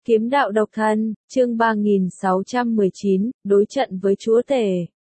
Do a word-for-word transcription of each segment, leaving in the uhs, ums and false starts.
Kiếm đạo độc thân, chương ba nghìn sáu trăm mười chín, đối trận với chúa tể.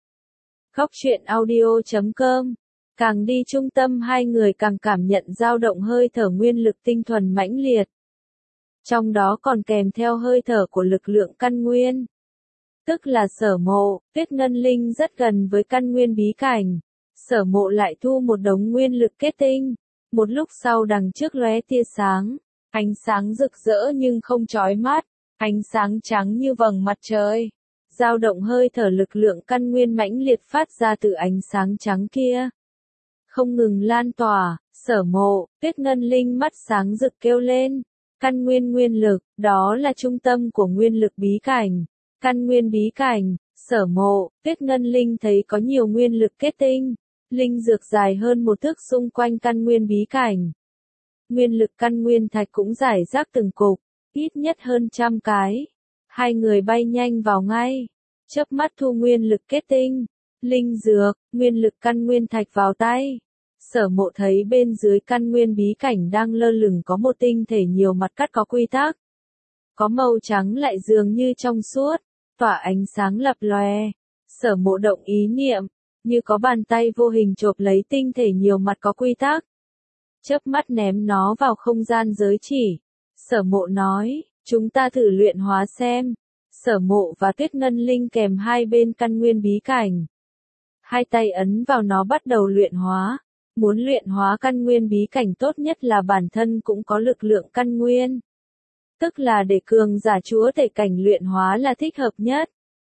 Góc truyện audio chấm com. Càng đi trung tâm hai người càng cảm nhận dao động hơi thở nguyên lực tinh thuần mãnh liệt. Trong đó còn kèm theo hơi thở của lực lượng căn nguyên. Tức là Sở Mộ, Tuyết Ngân Linh rất gần với căn nguyên bí cảnh. Sở Mộ lại thu một đống nguyên lực kết tinh. Một lúc sau đằng trước lóe tia sáng. Ánh sáng rực rỡ nhưng không chói mắt, ánh sáng trắng như vầng mặt trời. Dao động hơi thở lực lượng căn nguyên mãnh liệt phát ra từ ánh sáng trắng kia. Không ngừng lan tỏa, Sở Mộ, Tuyết Ngân Linh mắt sáng rực kêu lên. Căn nguyên nguyên lực, đó là trung tâm của nguyên lực bí cảnh. Căn nguyên bí cảnh, Sở Mộ, Tuyết Ngân Linh thấy có nhiều nguyên lực kết tinh. Linh dược dài hơn một thước xung quanh căn nguyên bí cảnh. Nguyên lực căn nguyên thạch cũng rải rác từng cục, ít nhất hơn trăm cái. Hai người bay nhanh vào ngay, chớp mắt thu nguyên lực kết tinh, linh dược, nguyên lực căn nguyên thạch vào tay. Sở Mộ thấy bên dưới căn nguyên bí cảnh đang lơ lửng có một tinh thể nhiều mặt cắt có quy tắc. Có màu trắng lại dường như trong suốt, tỏa ánh sáng lập lòe. Sở Mộ động ý niệm, như có bàn tay vô hình chộp lấy tinh thể nhiều mặt có quy tắc. Chớp mắt ném nó vào không gian giới chỉ. Sở Mộ nói, chúng ta thử luyện hóa xem. Sở Mộ và Tuyết Ngân Linh kèm hai bên căn nguyên bí cảnh. Hai tay ấn vào nó bắt đầu luyện hóa. Muốn luyện hóa căn nguyên bí cảnh tốt nhất là bản thân cũng có lực lượng căn nguyên. Tức là để cường giả chúa tể cảnh luyện hóa là thích hợp nhất.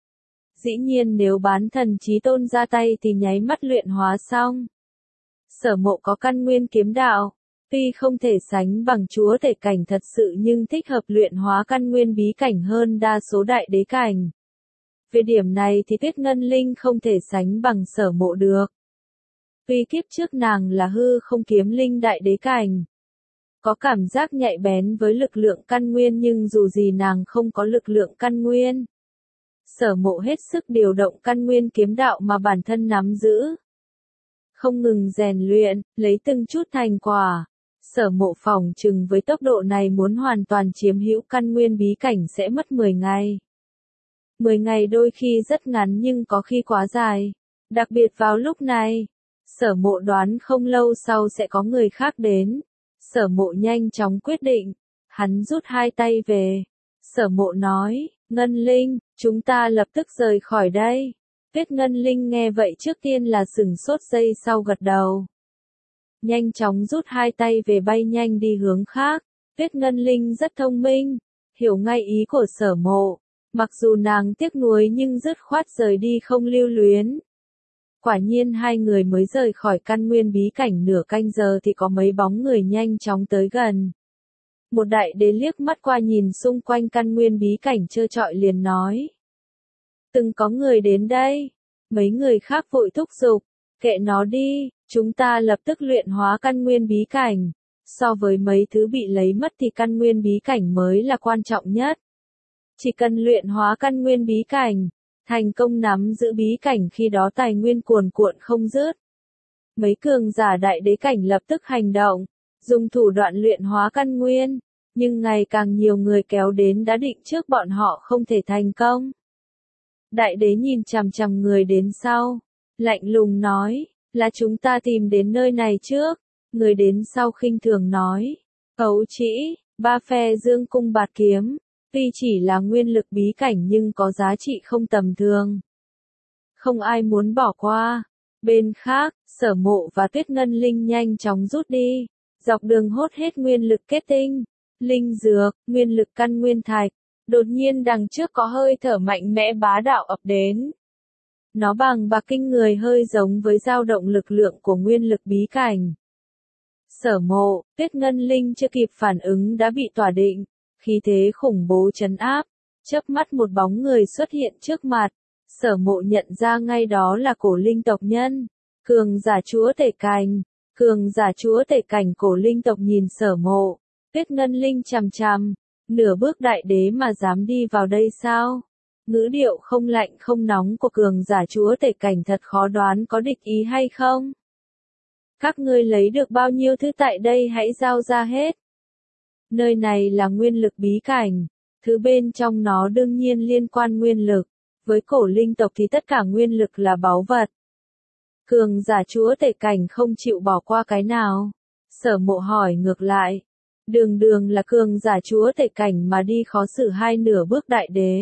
Dĩ nhiên nếu bán thần chí tôn ra tay thì nháy mắt luyện hóa xong. Sở Mộ có căn nguyên kiếm đạo, tuy không thể sánh bằng chúa tể cảnh thật sự nhưng thích hợp luyện hóa căn nguyên bí cảnh hơn đa số đại đế cảnh. Về điểm này thì Tuyết Ngân Linh không thể sánh bằng Sở Mộ được. Tuy kiếp trước nàng là hư không kiếm linh đại đế cảnh, có cảm giác nhạy bén với lực lượng căn nguyên nhưng dù gì nàng không có lực lượng căn nguyên. Sở Mộ hết sức điều động căn nguyên kiếm đạo mà bản thân nắm giữ. Không ngừng rèn luyện, lấy từng chút thành quả. Sở Mộ phỏng chừng với tốc độ này muốn hoàn toàn chiếm hữu căn nguyên bí cảnh sẽ mất mười ngày. mười ngày đôi khi rất ngắn nhưng có khi quá dài. Đặc biệt vào lúc này, Sở Mộ đoán không lâu sau sẽ có người khác đến. Sở Mộ nhanh chóng quyết định. Hắn rút hai tay về. Sở Mộ nói, Ngân Linh, chúng ta lập tức rời khỏi đây. Tuyết Ngân Linh nghe vậy trước tiên là sửng sốt giây sau gật đầu. Nhanh chóng rút hai tay về bay nhanh đi hướng khác. Tuyết Ngân Linh rất thông minh, hiểu ngay ý của Sở Mộ. Mặc dù nàng tiếc nuối nhưng dứt khoát rời đi không lưu luyến. Quả nhiên hai người mới rời khỏi căn nguyên bí cảnh nửa canh giờ thì có mấy bóng người nhanh chóng tới gần. Một đại đế liếc mắt qua nhìn xung quanh căn nguyên bí cảnh trơ trọi liền nói. Từng có người đến đây. Mấy người khác vội thúc giục. Kệ nó đi, chúng ta lập tức luyện hóa căn nguyên bí cảnh. So với mấy thứ bị lấy mất thì căn nguyên bí cảnh mới là quan trọng nhất. Chỉ cần luyện hóa căn nguyên bí cảnh, thành công nắm giữ bí cảnh khi đó tài nguyên cuồn cuộn không dứt. Mấy cường giả đại đế cảnh lập tức hành động, dùng thủ đoạn luyện hóa căn nguyên, nhưng ngày càng nhiều người kéo đến đã định trước bọn họ không thể thành công. Đại đế nhìn chằm chằm người đến sau, lạnh lùng nói, là chúng ta tìm đến nơi này trước. Người đến sau khinh thường nói, ấu trĩ, ba phe dương cung bạt kiếm, tuy chỉ là nguyên lực bí cảnh nhưng có giá trị không tầm thường. Không ai muốn bỏ qua. Bên khác, Sở Mộ và Tuyết Ngân Linh nhanh chóng rút đi, dọc đường hốt hết nguyên lực kết tinh, linh dược, nguyên lực căn nguyên thạch. Đột nhiên đằng trước có hơi thở mạnh mẽ bá đạo ập đến. Nó bằng bạc kinh người hơi giống với dao động lực lượng của nguyên lực bí cảnh. Sở Mộ, Tuyết Ngân Linh chưa kịp phản ứng đã bị tỏa định, khí thế khủng bố trấn áp, chớp mắt một bóng người xuất hiện trước mặt. Sở Mộ nhận ra ngay đó là Cổ Linh tộc nhân, cường giả chúa tể cảnh. Cường giả chúa tể cảnh Cổ Linh tộc nhìn Sở Mộ, Tuyết Ngân Linh chằm chằm. Nửa bước đại đế mà dám đi vào đây sao? Ngữ điệu không lạnh không nóng của cường giả chúa tể cảnh thật khó đoán có địch ý hay không? Các ngươi lấy được bao nhiêu thứ tại đây hãy giao ra hết. Nơi này là nguyên lực bí cảnh, Thứ bên trong nó đương nhiên liên quan nguyên lực, với cổ linh tộc thì tất cả nguyên lực là báu vật. Cường giả chúa tể cảnh không chịu bỏ qua cái nào. Sở Mộ hỏi ngược lại. Đường đường là cường giả chúa tể cảnh mà đi khó xử hai nửa bước đại đế.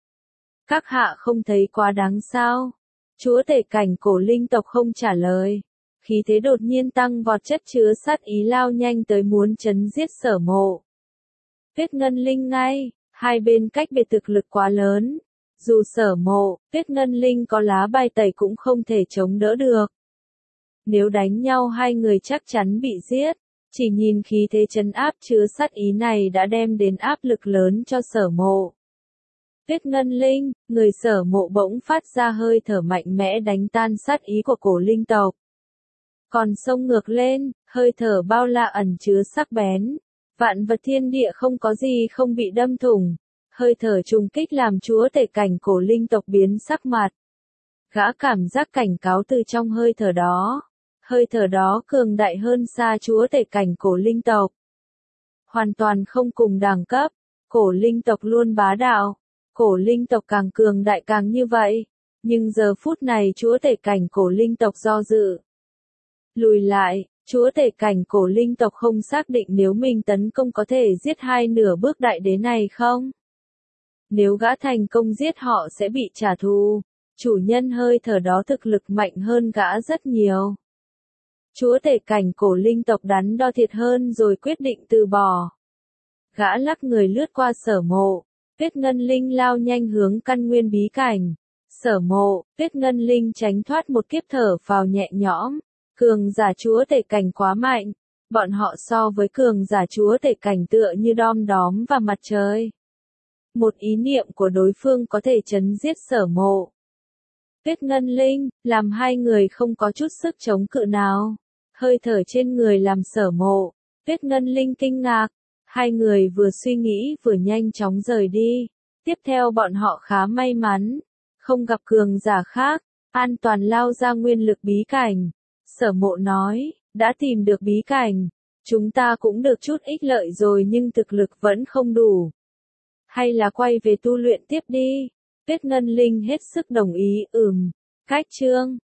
Các hạ không thấy quá đáng sao? Chúa tể cảnh cổ linh tộc không trả lời. Khí thế đột nhiên tăng vọt, chất chứa sát ý lao nhanh tới muốn chấn giết Sở Mộ. Tuyết Ngân Linh ngay, hai bên cách biệt thực lực quá lớn. Dù Sở Mộ, Tuyết Ngân Linh có lá bài tẩy cũng không thể chống đỡ được. Nếu đánh nhau hai người chắc chắn bị giết. Chỉ nhìn khí thế trấn áp chứa sát ý này đã đem đến áp lực lớn cho Sở Mộ. Tuyết Ngân Linh, người Sở Mộ bỗng phát ra hơi thở mạnh mẽ đánh tan sát ý của cổ linh tộc. Còn xông ngược lên, hơi thở bao la ẩn chứa sắc bén. Vạn vật thiên địa không có gì không bị đâm thủng. Hơi thở trùng kích làm chúa tể cảnh cổ linh tộc biến sắc mặt. Gã cảm giác cảnh cáo từ trong hơi thở đó. Hơi thở đó cường đại hơn xa chúa tể cảnh cổ linh tộc. Hoàn toàn không cùng đẳng cấp. Cổ linh tộc luôn bá đạo. Cổ linh tộc càng cường đại càng như vậy. Nhưng giờ phút này chúa tể cảnh cổ linh tộc do dự. Lùi lại, chúa tể cảnh cổ linh tộc không xác định nếu mình tấn công có thể giết hai nửa bước đại đế này không? Nếu gã thành công giết họ sẽ bị trả thù. Chủ nhân hơi thở đó thực lực mạnh hơn gã rất nhiều. Chúa tể cảnh cổ linh tộc đắn đo thiệt hơn rồi quyết định từ bỏ. Gã lắc người lướt qua Sở Mộ. Tuyết Ngân Linh lao nhanh hướng căn nguyên bí cảnh. Sở Mộ, Tuyết Ngân Linh tránh thoát một kiếp thở phào nhẹ nhõm. Cường giả chúa tể cảnh quá mạnh. Bọn họ so với cường giả chúa tể cảnh tựa như đom đóm và mặt trời. Một ý niệm của đối phương có thể chấn giết Sở Mộ. Tuyết Ngân Linh, làm hai người không có chút sức chống cự nào. Hơi thở trên người làm Sở Mộ. Tuyết Ngân Linh kinh ngạc. Hai người vừa suy nghĩ vừa nhanh chóng rời đi. Tiếp theo bọn họ khá may mắn. Không gặp cường giả khác. An toàn lao ra nguyên lực bí cảnh. Sở Mộ nói, đã tìm được bí cảnh. Chúng ta cũng được chút ích lợi rồi nhưng thực lực vẫn không đủ. Hay là quay về tu luyện tiếp đi. Tuyết Ngân Linh hết sức đồng ý, ừm. Cách chương